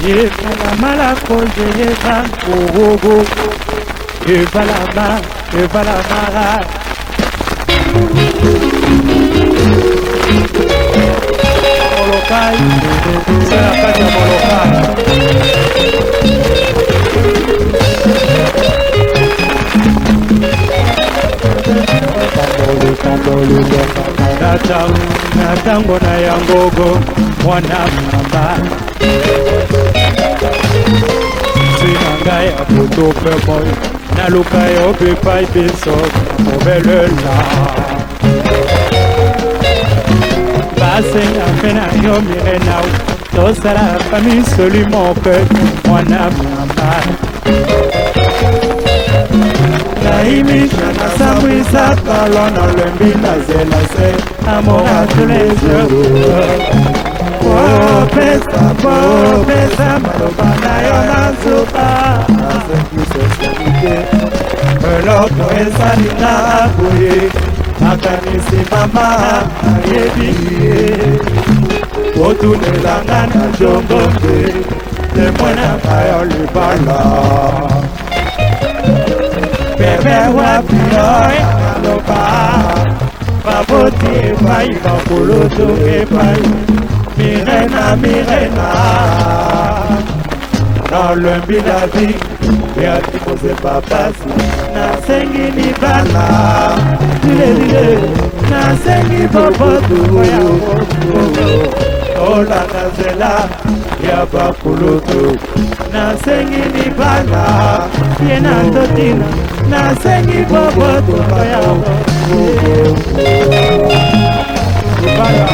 Yefala malako yeva ogogo. Yefala mara. Molokai, c'est la fête de Molokai. Natango na yangogo mwana mamba Sinanga ya poto pemoy Naluka yo pepai beso Mobelela Basenga pena yo mirenau Tosala fami soli moke mwana mamba Naimisha na samwisa kalona lembi na zelase Amour à tous les jours Pesa malobana yo nazuka Eloko esalina aboye Makanisi mama ayebi Otunelanga na jongombe Temwena kayo libala Bebe wapi yoy aloba Baboti epai bakoloto epai Mirena Dans le bilavi Beati mose papasi Nasengi ni bala Dile Nasengi bobotu Ola nazela Ya bakoloto Nasengi ni bala Yena totina Nasengi bobotu Bala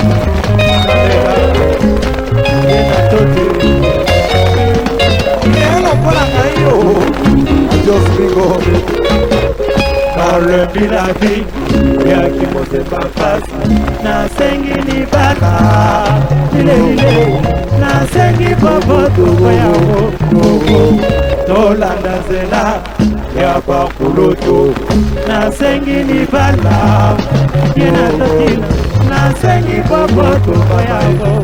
Dans le bilavi, bien qui monte pas face, na sengi ni bala, ile na sengi bobo tu ya wo, tolanda zela ya bakulutu, na sengi ni bala, yena totila, na sengi bobo tu ya wo,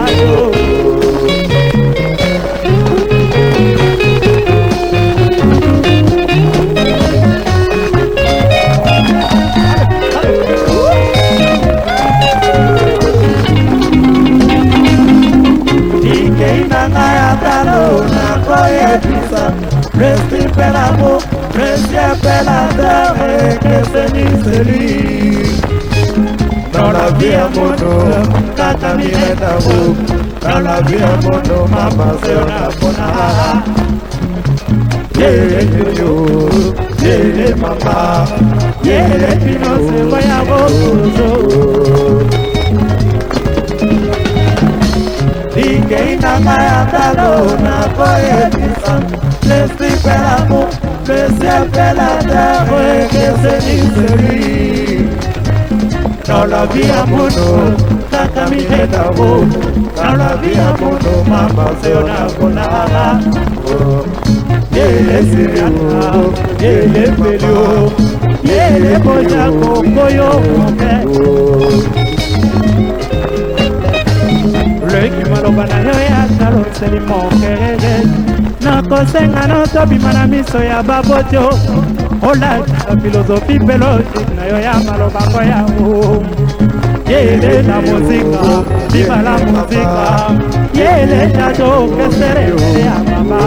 Reste per l'amour, reste per la terre que c'est lui. Dans la vie à mon nom, tata mi est à vous. Dans la vie à mon nom, maman c'est una bona. Yele yo, yele mama, yele pino se voya bozo. Dike inamaya talona koye pisan. L'esprit fait l'amour, le ciel fait la terre, que c'est lui. Dans la vie à mon nom, tata mi est à vous. Dans la vie à mon nom, maman c'est una bonara. Yele siriana, yele pelio, yele boya kokoyo koke. Le qui malobana yo ya talo seli mokere. Nakosenga no tobima na miso ya baboto. Ola la philosophie pelote na yo ya maloba ko ya o. Yele la musica, viva la musica. Yele chato que seré ya mama.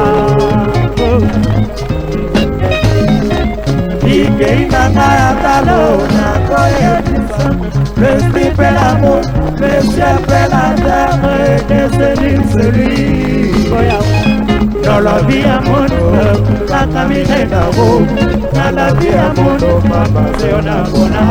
Ike inanga ya talo na koye pisa. L'esprit fait l'amour, le ciel fait la terre, que c'est lui. Dans la vie à mon nom, la camine d'avo. Dans la vie à mon nom, maman c'est una bona.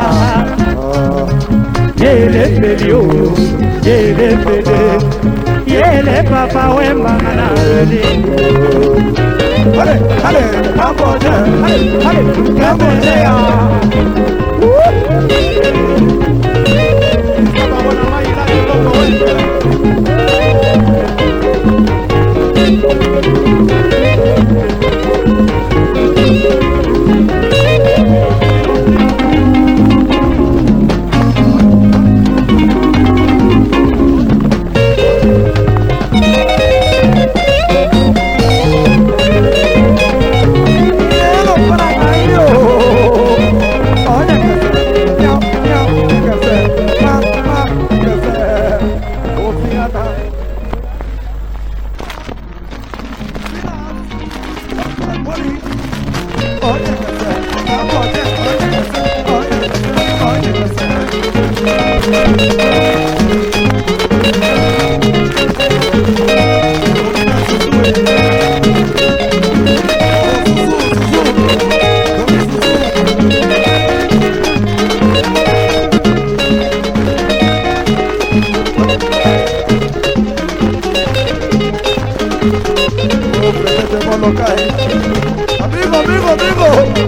Yele pelio, yele pede, yele papa wemba na redi. Allez, Cambodia, allez, Cambodia. Molokai. Amigo, amigo, amigo.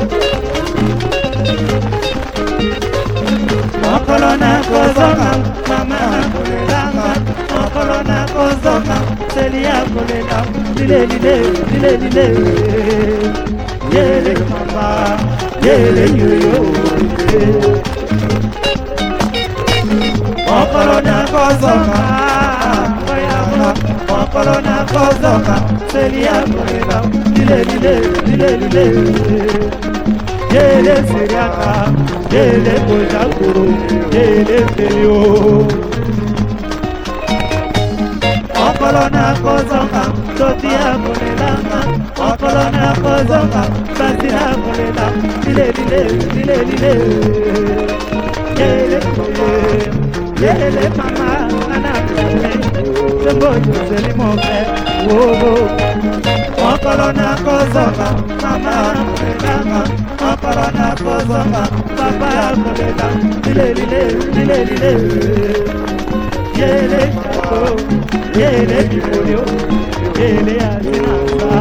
Okolona kozonga, mama kolelanga. Okolona kozonga, selia kolela. Lile lile, lile lile. Yele mama, yele yoyo. Okolona kozonga, oyama. Okolona kozonga, selia kolela. Lile lile, lile lile. Yele seriaka, yele kojakuru, yele serio. Okolona kozonga, totia kolelanga. Okolona kozonga, basira kolela. Lile lile, lile lile. Yele koye, yele mama, anakule. Semboyo selimoke, wowo. Okolona kozonga, mama kolelanga. Okolona kozonga, papa kolela. Lile lile, lile lile. Yele chako, yele bifolio, yele azinasa.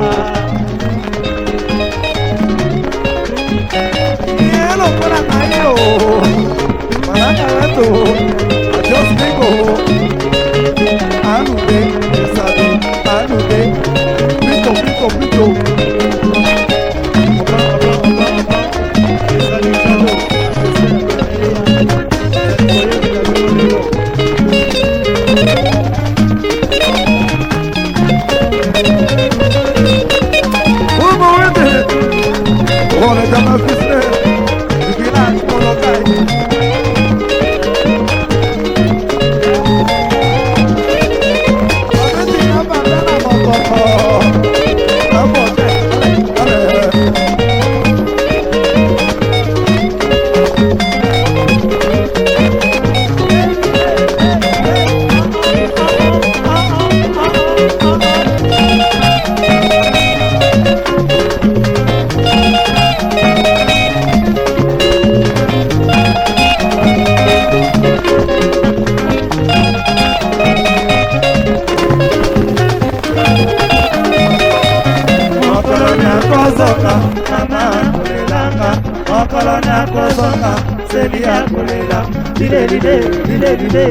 Yelo para mayo. Malaka wetu. Adios bingo. Anude, sabi, anude. Pito, pito, pito. Olha, já me fiz de virar de Molokai. Olha, tem a banana, mocotó. Tá bom, Okolona kozonga, selia kolela. Lile lile, lile lile.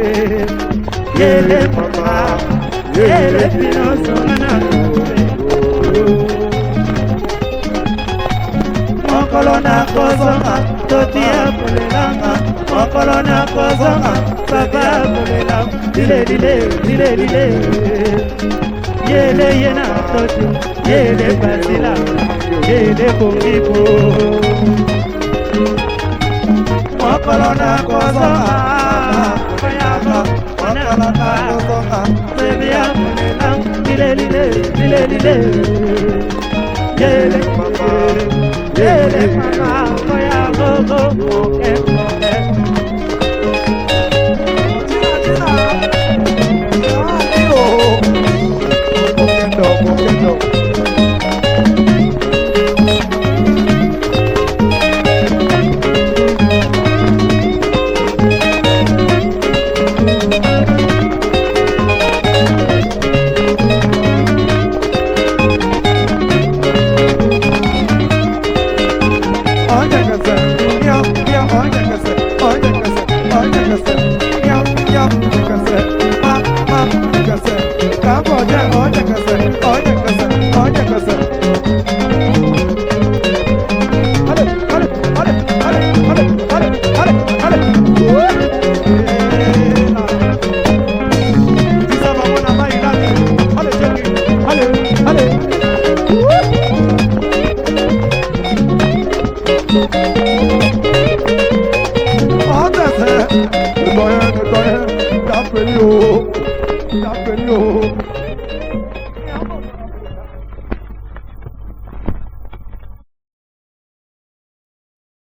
Yele papa, yele pinoso manakule. Okolona kozonga, totia kolelanga. Okolona kozonga, papa kolela. Lile lile, lile lile. Yele yena toti, yele basila, yele kongibo. Okolona kozonga, oyama, okolona kozonga, sebia kolela. Lile lile, lile lile. Yele mama, yele mama, oyama go moke moke. Nettoyer, nettoyer, tape-le haut,